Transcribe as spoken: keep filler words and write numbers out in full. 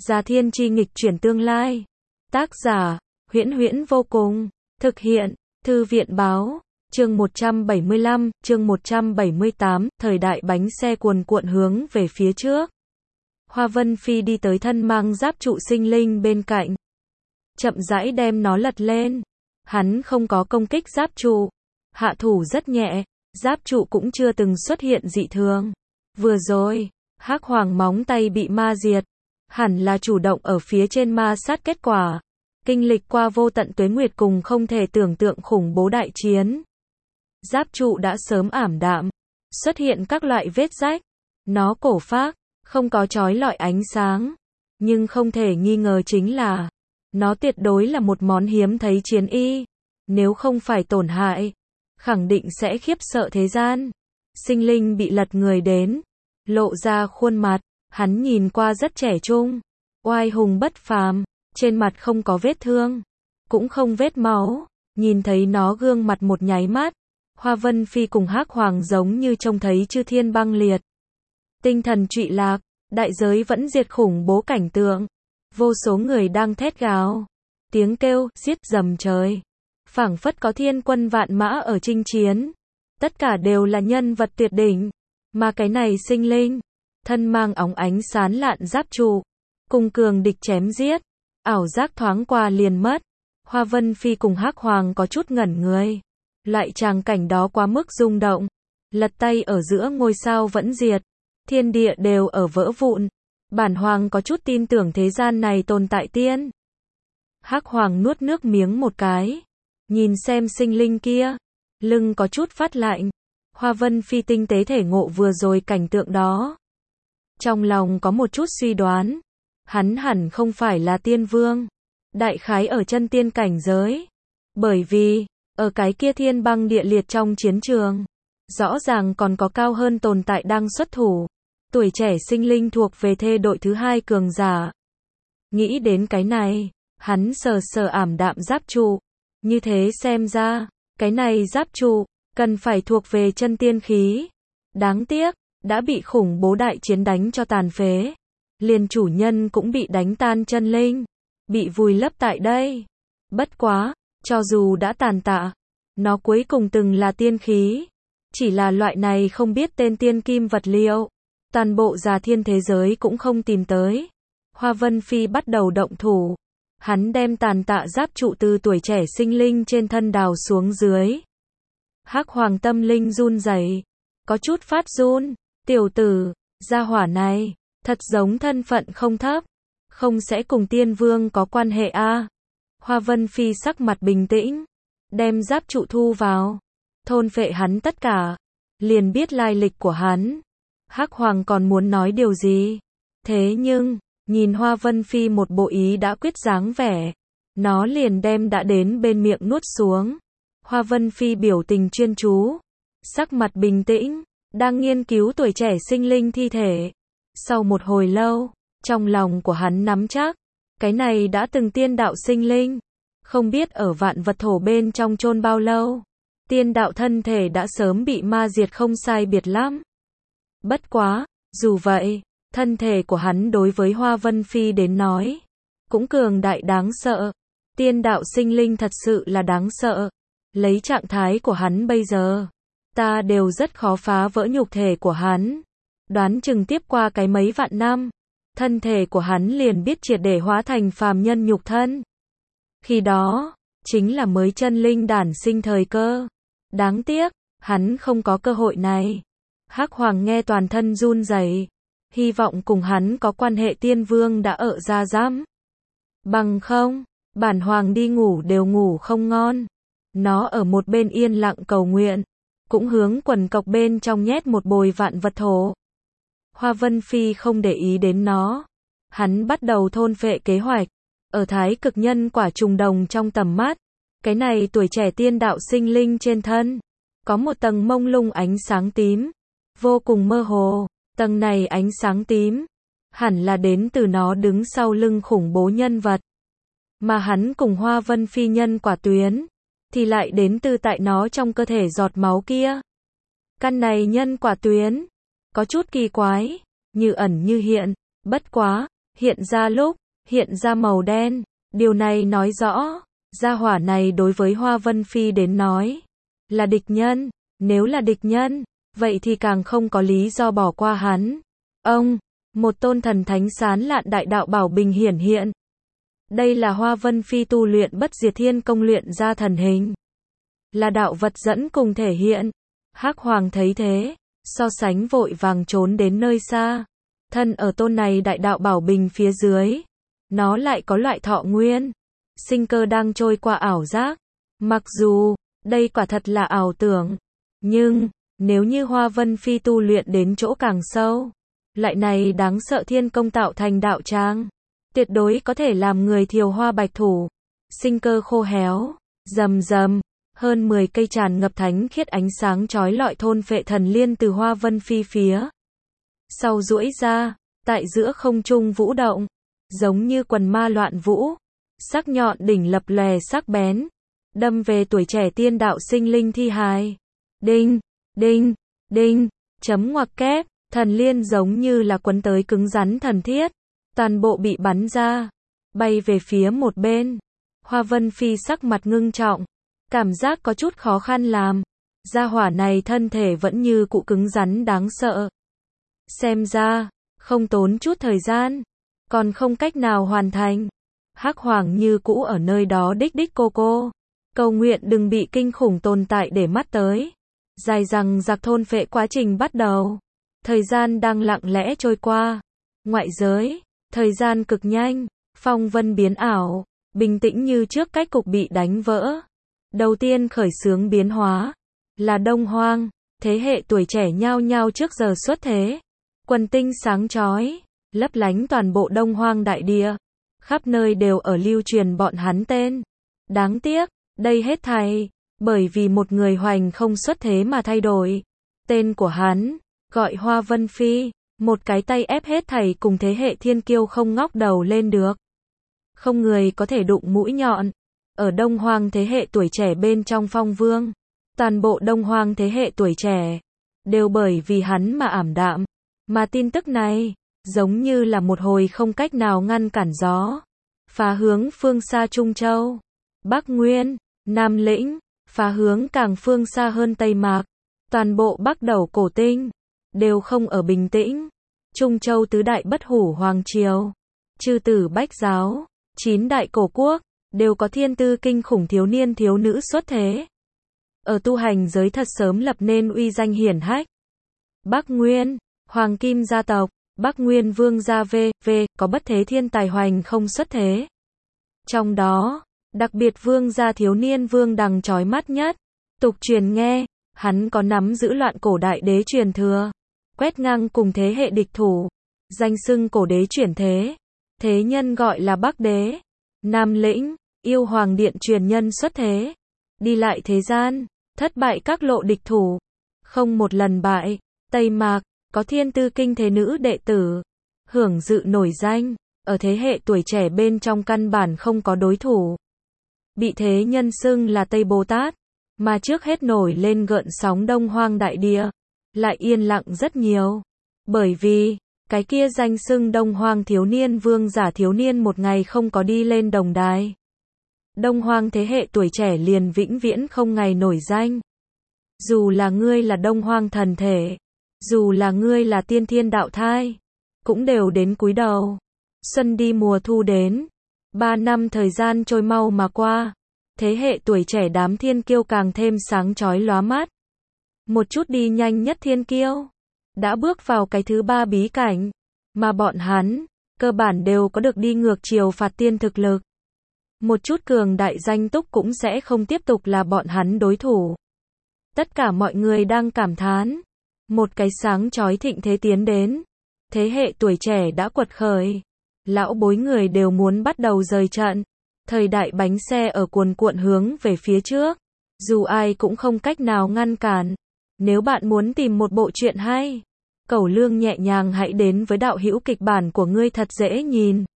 Già Thiên Chi nghịch chuyển tương lai. Tác giả, Huyễn Huyễn vô cùng. Thực hiện, Thư viện báo. Chương một trăm bảy mươi lăm, chương một trăm bảy mươi tám, thời đại bánh xe cuồn cuộn hướng về phía trước. Hoa Vân Phi đi tới thân mang giáp trụ sinh linh bên cạnh. Chậm rãi đem nó lật lên. Hắn không có công kích giáp trụ. Hạ thủ rất nhẹ, giáp trụ cũng chưa từng xuất hiện dị thường. Vừa rồi, Hắc Hoàng móng tay bị ma diệt. Hẳn là chủ động ở phía trên ma sát kết quả. Kinh lịch qua vô tận tuế nguyệt cùng không thể tưởng tượng khủng bố đại chiến. Giáp trụ đã sớm ảm đạm, xuất hiện các loại vết rách. Nó cổ phác, không có chói lọi ánh sáng. Nhưng không thể nghi ngờ chính là, nó tuyệt đối là một món hiếm thấy chiến y. Nếu không phải tổn hại, khẳng định sẽ khiếp sợ thế gian. Sinh linh bị lật người đến, lộ ra khuôn mặt, hắn nhìn qua rất trẻ trung, oai hùng bất phàm, trên mặt không có vết thương, cũng không vết máu. Nhìn thấy nó gương mặt một nháy mắt, Hoa Vân Phi cùng Hắc Hoàng giống như trông thấy chư thiên băng liệt. Tinh thần trụy lạc, đại giới vẫn diệt khủng bố cảnh tượng. Vô số người đang thét gào, tiếng kêu, giết dầm trời. Phảng phất có thiên quân vạn mã ở chinh chiến. Tất cả đều là nhân vật tuyệt đỉnh. Mà cái này sinh linh, thân mang óng ánh sán lạn giáp trụ, cùng cường địch chém giết. Ảo giác thoáng qua liền mất. Hoa Vân Phi cùng Hắc Hoàng có chút ngẩn người. Loại tràng cảnh đó quá mức rung động. Lật tay ở giữa ngôi sao vẫn diệt. Thiên địa đều ở vỡ vụn. Bản Hoàng có chút tin tưởng thế gian này tồn tại tiên. Hắc Hoàng nuốt nước miếng một cái. Nhìn xem sinh linh kia. Lưng có chút phát lạnh. Hoa Vân Phi tinh tế thể ngộ vừa rồi cảnh tượng đó. Trong lòng có một chút suy đoán. Hắn hẳn không phải là tiên vương. Đại khái ở chân tiên cảnh giới. Bởi vì, ở cái kia thiên băng địa liệt trong chiến trường, rõ ràng còn có cao hơn tồn tại đang xuất thủ. Tuổi trẻ sinh linh thuộc về thê đội thứ hai cường giả. Nghĩ đến cái này, hắn sờ sờ ảm đạm giáp trụ. Như thế xem ra, cái này giáp trụ, cần phải thuộc về chân tiên khí. Đáng tiếc, đã bị khủng bố đại chiến đánh cho tàn phế. Liền chủ nhân cũng bị đánh tan chân linh. Bị vùi lấp tại đây. Bất quá, cho dù đã tàn tạ, nó cuối cùng từng là tiên khí. Chỉ là loại này không biết tên tiên kim vật liệu. Toàn bộ Già Thiên thế giới cũng không tìm tới. Hoa Vân Phi bắt đầu động thủ. Hắn đem tàn tạ giáp trụ từ tuổi trẻ sinh linh trên thân đào xuống dưới. Hắc Hoàng tâm linh run rẩy, có chút phát run. Tiểu tử, gia hỏa này, thật giống thân phận không thấp. Không sẽ cùng tiên vương có quan hệ a? À? Hoa Vân Phi sắc mặt bình tĩnh. Đem giáp trụ thu vào. Thôn phệ hắn tất cả. Liền biết lai lịch của hắn. Hắc Hoàng còn muốn nói điều gì. Thế nhưng, nhìn Hoa Vân Phi một bộ ý đã quyết dáng vẻ. Nó liền đem đã đến bên miệng nuốt xuống. Hoa Vân Phi biểu tình chuyên chú. Sắc mặt bình tĩnh. Đang nghiên cứu tuổi trẻ sinh linh thi thể. Sau một hồi lâu, trong lòng của hắn nắm chắc. Cái này đã từng tiên đạo sinh linh. Không biết ở vạn vật thổ bên trong chôn bao lâu. Tiên đạo thân thể đã sớm bị ma diệt không sai biệt lắm. Bất quá, dù vậy, thân thể của hắn đối với Hoa Vân Phi đến nói, cũng cường đại đáng sợ. Tiên đạo sinh linh thật sự là đáng sợ. Lấy trạng thái của hắn bây giờ, ta đều rất khó phá vỡ nhục thể của hắn. Đoán chừng tiếp qua cái mấy vạn năm, thân thể của hắn liền biết triệt để hóa thành phàm nhân nhục thân. Khi đó, chính là mới chân linh đản sinh thời cơ. Đáng tiếc, hắn không có cơ hội này. Hắc Hoàng nghe toàn thân run rẩy, hy vọng cùng hắn có quan hệ tiên vương đã ở ra giám. Bằng không, bản Hoàng đi ngủ đều ngủ không ngon. Nó ở một bên yên lặng cầu nguyện, cũng hướng quần cọc bên trong nhét một bồi vạn vật thổ. Hoa Vân Phi không để ý đến nó. Hắn bắt đầu thôn phệ kế hoạch. Ở thái cực nhân quả trùng đồng trong tầm mắt. Cái này tuổi trẻ tiên đạo sinh linh trên thân. Có một tầng mông lung ánh sáng tím. Vô cùng mơ hồ. Tầng này ánh sáng tím. Hẳn là đến từ nó đứng sau lưng khủng bố nhân vật. Mà hắn cùng Hoa Vân Phi nhân quả tuyến. Thì lại đến từ tại nó trong cơ thể giọt máu kia. Căn này nhân quả tuyến. Có chút kỳ quái. Như ẩn như hiện. Bất quá. hiện ra lúc, hiện ra màu đen. Điều này nói rõ, gia hỏa này đối với Hoa Vân Phi đến nói, là địch nhân. Nếu là địch nhân, vậy thì càng không có lý do bỏ qua hắn. Ông, một tôn thần thánh sán lạn đại đạo bảo bình hiển hiện. Đây là Hoa Vân Phi tu luyện bất diệt thiên công luyện ra thần hình. Là đạo vật dẫn cùng thể hiện. Hắc Hoàng thấy thế, so sánh vội vàng trốn đến nơi xa. Thân ở tôn này đại đạo bảo bình phía dưới. Nó lại có loại thọ nguyên. Sinh cơ đang trôi qua ảo giác. Mặc dù, đây quả thật là ảo tưởng. Nhưng, nếu như Hoa Vân Phi tu luyện đến chỗ càng sâu, loại này đáng sợ thiên công tạo thành đạo tràng, tuyệt đối có thể làm người thiều hoa bạch thủ. Sinh cơ khô héo, rầm rầm, hơn mười cây tràn ngập thánh khiết ánh sáng chói lọi thôn phệ thần liên từ Hoa Vân Phi phía sau duỗi ra, tại giữa không trung vũ động, giống như quần ma loạn vũ, sắc nhọn đỉnh lập lòe sắc bén, đâm về tuổi trẻ tiên đạo sinh linh thi hài. Đinh, đinh, đinh, chấm ngoặc kép, thần liên giống như là quấn tới cứng rắn thần thiết, toàn bộ bị bắn ra, bay về phía một bên. Hoa Vân Phi sắc mặt ngưng trọng, cảm giác có chút khó khăn làm, gia hỏa này thân thể vẫn như cụ cứng rắn đáng sợ. Xem ra, không tốn chút thời gian, còn không cách nào hoàn thành. Hắc Hoàng như cũ ở nơi đó đích đích cô cô, cầu nguyện đừng bị kinh khủng tồn tại để mắt tới. Dài rằng giặc thôn phệ quá trình bắt đầu. Thời gian đang lặng lẽ trôi qua. Ngoại giới, thời gian cực nhanh, phong vân biến ảo, bình tĩnh như trước cách cục bị đánh vỡ. Đầu tiên khởi xướng biến hóa, là Đông Hoang, thế hệ tuổi trẻ nhao nhao trước giờ xuất thế. Quần tinh sáng chói, lấp lánh toàn bộ Đông Hoang đại địa. Khắp nơi đều ở lưu truyền bọn hắn tên. Đáng tiếc, đây hết thảy, bởi vì một người hoành không xuất thế mà thay đổi. Tên của hắn, gọi Hoa Vân Phi, một cái tay ép hết thảy cùng thế hệ thiên kiêu không ngóc đầu lên được. Không người có thể đụng mũi nhọn. Ở Đông Hoang thế hệ tuổi trẻ bên trong phong vương, toàn bộ Đông Hoang thế hệ tuổi trẻ, đều bởi vì hắn mà ảm đạm. Mà tin tức này, giống như là một hồi không cách nào ngăn cản gió. Phá hướng phương xa Trung Châu, Bắc Nguyên, Nam Lĩnh, phá hướng càng phương xa hơn Tây Mạc. Toàn bộ Bắc Đầu cổ tinh, đều không ở bình tĩnh. Trung Châu tứ đại bất hủ hoàng triều, chư tử bách giáo, chín đại cổ quốc, đều có thiên tư kinh khủng thiếu niên thiếu nữ xuất thế. Ở tu hành giới thật sớm lập nên uy danh hiển hách. Bắc Nguyên, Hoàng Kim gia tộc, Bắc Nguyên Vương gia V, V, có bất thế thiên tài hoành không xuất thế. Trong đó, đặc biệt Vương gia thiếu niên Vương Đằng chói mắt nhất. Tục truyền nghe, hắn có nắm giữ loạn cổ đại đế truyền thừa, quét ngang cùng thế hệ địch thủ, danh xưng cổ đế chuyển thế. Thế nhân gọi là Bắc đế. Nam Lĩnh, yêu hoàng điện truyền nhân xuất thế. Đi lại thế gian, thất bại các lộ địch thủ, không một lần bại. Tây Mạc, có thiên tư kinh thế nữ đệ tử, hưởng dự nổi danh, ở thế hệ tuổi trẻ bên trong căn bản không có đối thủ. Bị thế nhân xưng là Tây Bồ Tát, mà trước hết nổi lên gợn sóng Đông Hoang đại địa, lại yên lặng rất nhiều. Bởi vì, cái kia danh xưng Đông Hoang thiếu niên vương giả thiếu niên một ngày không có đi lên đồng đài. Đông Hoang thế hệ tuổi trẻ liền vĩnh viễn không ngày nổi danh. Dù là ngươi là Đông Hoang thần thể, dù là ngươi là tiên thiên đạo thai, cũng đều đến cúi đầu. Xuân đi mùa thu đến, ba năm thời gian trôi mau mà qua, thế hệ tuổi trẻ đám thiên kiêu càng thêm sáng chói lóa mắt. Một chút đi nhanh nhất thiên kiêu, đã bước vào cái thứ ba bí cảnh, mà bọn hắn, cơ bản đều có được đi ngược chiều phạt tiên thực lực. Một chút cường đại danh túc cũng sẽ không tiếp tục là bọn hắn đối thủ. Tất cả mọi người đang cảm thán, một cái sáng chói thịnh thế tiến đến. Thế hệ tuổi trẻ đã quật khởi. Lão bối người đều muốn bắt đầu rời trận. Thời đại bánh xe ở cuồn cuộn hướng về phía trước. Dù ai cũng không cách nào ngăn cản. Nếu bạn muốn tìm một bộ truyện hay, cẩu lương nhẹ nhàng hãy đến với đạo hữu kịch bản của ngươi thật dễ nhìn.